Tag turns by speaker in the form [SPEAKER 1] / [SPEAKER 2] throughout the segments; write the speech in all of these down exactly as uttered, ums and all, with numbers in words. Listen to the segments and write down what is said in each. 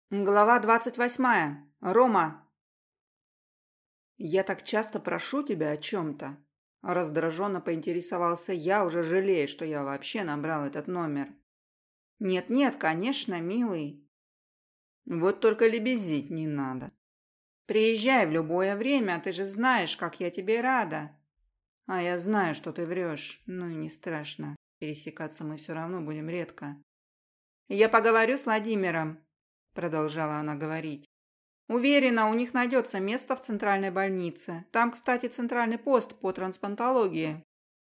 [SPEAKER 1] Глава двадцать восьмая. Рома. «Я так часто прошу тебя о чем-то». Раздраженно поинтересовался я, уже жалея, что я вообще набрал этот номер. «Нет-нет, конечно, милый. Вот только лебезить не надо. Приезжай в любое время, ты же знаешь, как я тебе рада. А я знаю, что ты врешь, ну и не страшно. Пересекаться мы все равно будем редко. Я поговорю с Владимиром», продолжала она говорить. «Уверена, у них найдется место в центральной больнице. Там, кстати, центральный пост по трансплантологии.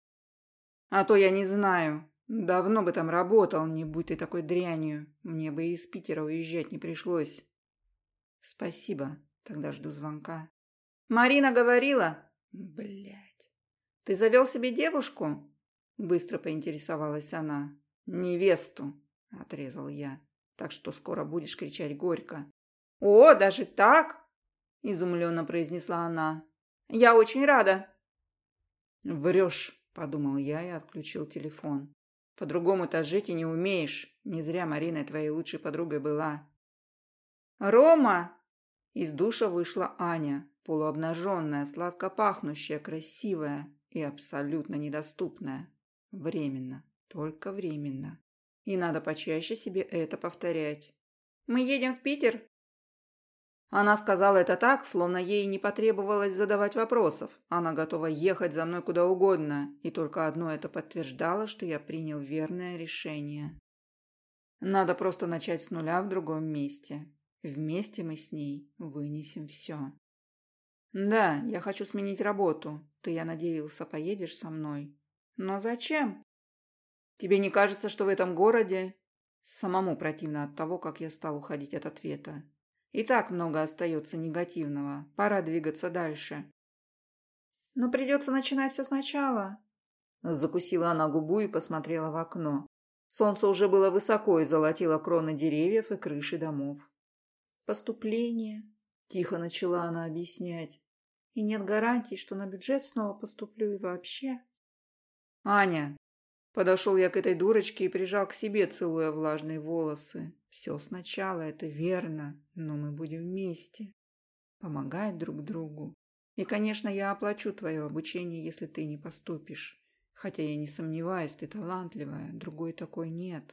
[SPEAKER 1] А то я не знаю. Давно бы там работал, не будь ты такой дрянью. Мне бы и из Питера уезжать не пришлось». «Спасибо. Тогда жду звонка». «Марина говорила?» «Блядь. Ты завел себе девушку?» Быстро поинтересовалась она. «Невесту», отрезал я. «Так что скоро будешь кричать горько». «О, даже так?» – изумленно произнесла она. «Я очень рада». «Врешь», – подумал я и отключил телефон. «По-другому-то жить и не умеешь. Не зря Марина твоей лучшей подругой была». «Рома!» Из душа вышла Аня, полуобнаженная, сладко пахнущая, красивая и абсолютно недоступная. Временно, только временно. И надо почаще себе это повторять. «Мы едем в Питер?» Она сказала это так, словно ей не потребовалось задавать вопросов. Она готова ехать за мной куда угодно, и только одно это подтверждало, что я принял верное решение. Надо просто начать с нуля в другом месте. Вместе мы с ней вынесем все. «Да, я хочу сменить работу. Ты, я надеялся, поедешь со мной». «Но зачем? Тебе не кажется, что в этом городе...» Самому противно от того, как я стал уходить от ответа. И так много остается негативного. Пора двигаться дальше. «Но придется начинать все сначала». Закусила она губу и посмотрела в окно. Солнце уже было высоко и золотило кроны деревьев и крыши домов. «Поступление», – тихо начала она объяснять. «И нет гарантий, что на бюджет снова поступлю и вообще». «Аня!» Подошел я к этой дурочке и прижал к себе, целуя влажные волосы. «Все сначала, это верно, но мы будем вместе, помогать друг другу. И, конечно, я оплачу твое обучение, если ты не поступишь. Хотя я не сомневаюсь, ты талантливая, другой такой нет».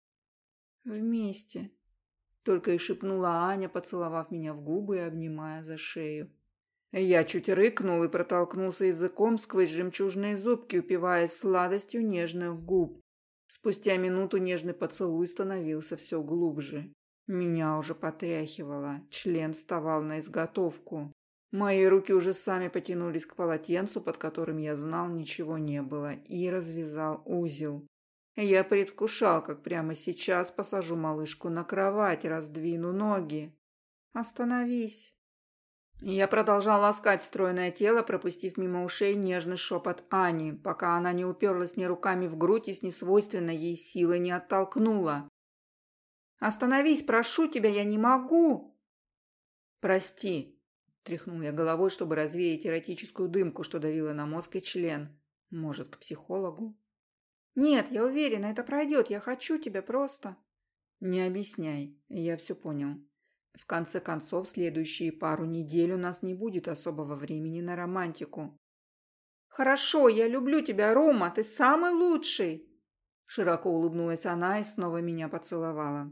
[SPEAKER 1] «Вместе», — только и шепнула Аня, поцеловав меня в губы и обнимая за шею. Я чуть рыкнул и протолкнулся языком сквозь жемчужные зубки, упиваясь сладостью нежных губ. Спустя минуту нежный поцелуй становился все глубже. Меня уже потряхивало, член вставал на изготовку. Мои руки уже сами потянулись к полотенцу, под которым, я знал, ничего не было, и развязал узел. Я предвкушал, как прямо сейчас посажу малышку на кровать, раздвину ноги. «Остановись!» Я продолжал ласкать стройное тело, пропустив мимо ушей нежный шепот Ани, пока она не уперлась мне руками в грудь и с несвойственной ей силой не оттолкнула. «Остановись, прошу тебя, я не могу!» «Прости!» – тряхнул я головой, чтобы развеять эротическую дымку, что давила на мозг и член. «Может, к психологу?» «Нет, я уверена, это пройдет, я хочу тебя просто!» «Не объясняй, я все понял. В конце концов, следующие пару недель у нас не будет особого времени на романтику». «Хорошо, я люблю тебя, Рома, ты самый лучший!» Широко улыбнулась она и снова меня поцеловала.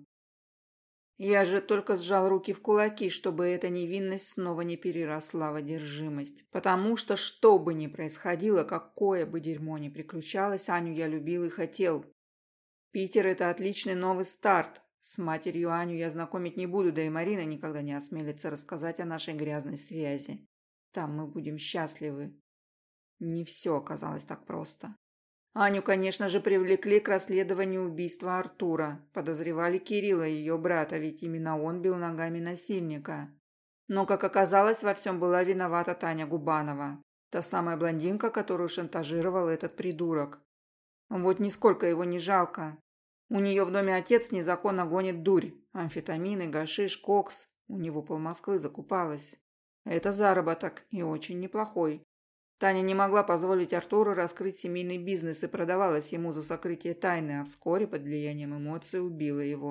[SPEAKER 1] Я же только сжал руки в кулаки, чтобы эта невинность снова не переросла в одержимость. Потому что, что бы ни происходило, какое бы дерьмо ни приключалось, Аню я любил и хотел. Питер – это отличный новый старт. С матерью Аню я знакомить не буду, да и Марина никогда не осмелится рассказать о нашей грязной связи. Там мы будем счастливы. Не все оказалось так просто. Аню, конечно же, привлекли к расследованию убийства Артура. Подозревали Кирилла, ее брата, ведь именно он бил ногами насильника. Но, как оказалось, во всем была виновата Таня Губанова. Та самая блондинка, которую шантажировал этот придурок. Вот нисколько его не жалко. У нее в доме отец незаконно гонит дурь. Амфетамины, гашиш, кокс. У него полмосквы закупалось. Это заработок и очень неплохой. Таня не могла позволить Артуру раскрыть семейный бизнес и продавалась ему за сокрытие тайны, а вскоре под влиянием эмоций убила его.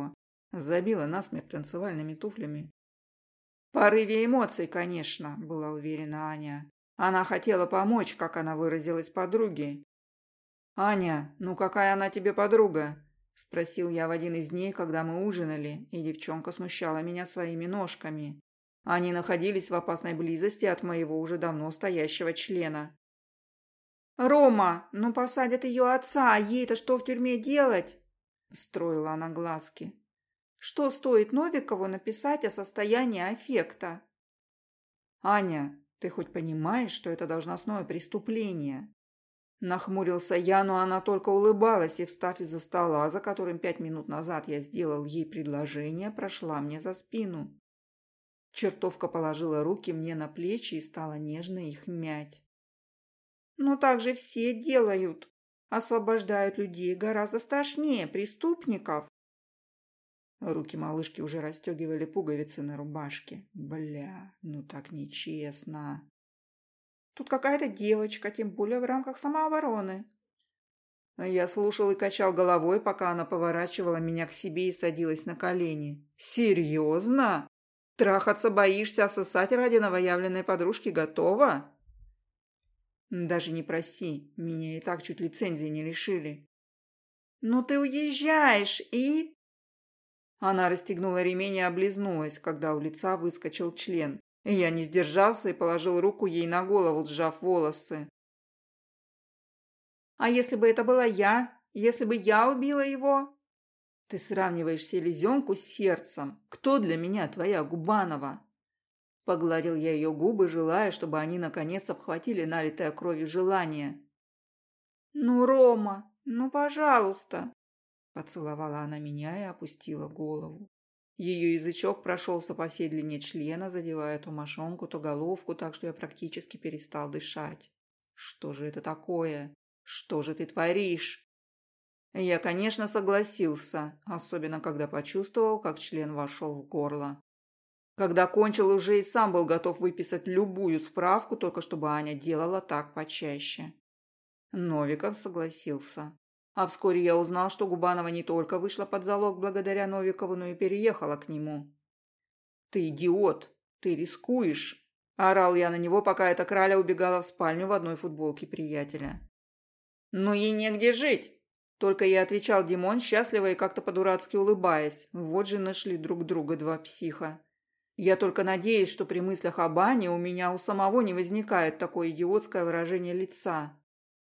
[SPEAKER 1] Забила насмерть танцевальными туфлями. В порыве эмоций, конечно, была уверена Аня. Она хотела помочь, как она выразилась подруге. «Аня, ну какая она тебе подруга?» – спросил я в один из дней, когда мы ужинали, и девчонка смущала меня своими ножками. Они находились в опасной близости от моего уже давно стоящего члена. «Рома, ну посадят ее отца, а ей-то что в тюрьме делать?» – строила она глазки. «Что стоит Новикову написать о состоянии аффекта?» «Аня, ты хоть понимаешь, что это должностное преступление?» Нахмурился я, но она только улыбалась и, встав из-за стола, за которым пять минут назад я сделал ей предложение, прошла мне за спину. Чертовка положила руки мне на плечи и стала нежно их мять. «Ну так же все делают. Освобождают людей гораздо страшнее преступников». Руки малышки уже расстегивали пуговицы на рубашке. Бля, ну так нечестно. Тут какая-то девочка, тем более в рамках самообороны. Я слушал и качал головой, пока она поворачивала меня к себе и садилась на колени. «Серьезно? Трахаться боишься, а сосать ради новоявленной подружки готова?» «Даже не проси, меня и так чуть лицензии не лишили». «Ну ты уезжаешь и...» Она расстегнула ремень и облизнулась, когда у лица выскочил член. Я не сдержался и положил руку ей на голову, сжав волосы. «А если бы это была я? Если бы я убила его?» «Ты сравниваешь селезенку с сердцем. Кто для меня твоя Губанова?» Погладил я ее губы, желая, чтобы они наконец обхватили налитое кровью желание. «Ну, Рома, ну, пожалуйста!» Поцеловала она меня и опустила голову. Ее язычок прошелся по всей длине члена, задевая то мошонку, то головку, так что я практически перестал дышать. «Что же это такое? Что же ты творишь?» Я, конечно, согласился, особенно когда почувствовал, как член вошел в горло. Когда кончил, уже и сам был готов выписать любую справку, только чтобы Аня делала так почаще. Новиков согласился. А вскоре я узнал, что Губанова не только вышла под залог благодаря Новикову, но и переехала к нему. «Ты идиот! Ты рискуешь!» – орал я на него, пока эта краля убегала в спальню в одной футболке приятеля. «Ну ей негде жить!» Только я отвечал Димон, счастливо и как-то по-дурацки улыбаясь. Вот же нашли друг друга два психа. Я только надеюсь, что при мыслях об Ане у меня у самого не возникает такое идиотское выражение лица.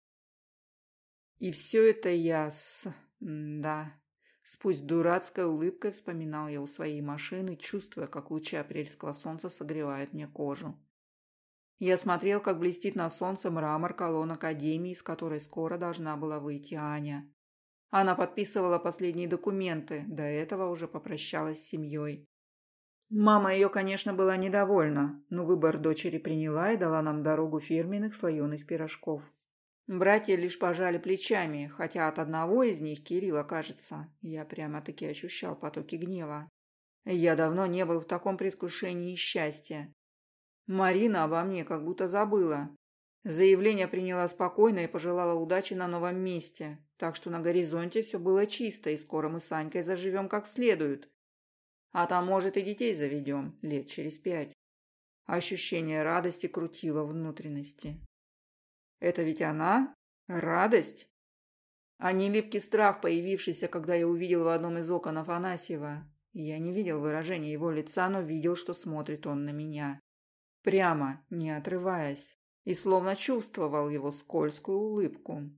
[SPEAKER 1] И все это я с... да... С пусть дурацкой улыбкой вспоминал я у своей машины, чувствуя, как лучи апрельского солнца согревают мне кожу. Я смотрел, как блестит на солнце мрамор колонн академии, из которой скоро должна была выйти Аня. Она подписывала последние документы, до этого уже попрощалась с семьей. Мама ее, конечно, была недовольна, но выбор дочери приняла и дала нам дорогу фирменных слоеных пирожков. Братья лишь пожали плечами, хотя от одного из них, Кирилла, кажется, я прямо-таки ощущал потоки гнева. Я давно не был в таком предвкушении счастья. Марина обо мне как будто забыла. Заявление приняла спокойно и пожелала удачи на новом месте, так что на горизонте все было чисто, и скоро мы с Анькой заживем как следует. А там, может, и детей заведем лет через пять. Ощущение радости крутило внутренности. Это ведь она? Радость? А не липкий страх, появившийся, когда я увидел в одном из окон Афанасьева. Я не видел выражения его лица, но видел, что смотрит он на меня. Прямо, не отрываясь, и словно чувствовал его скользкую улыбку.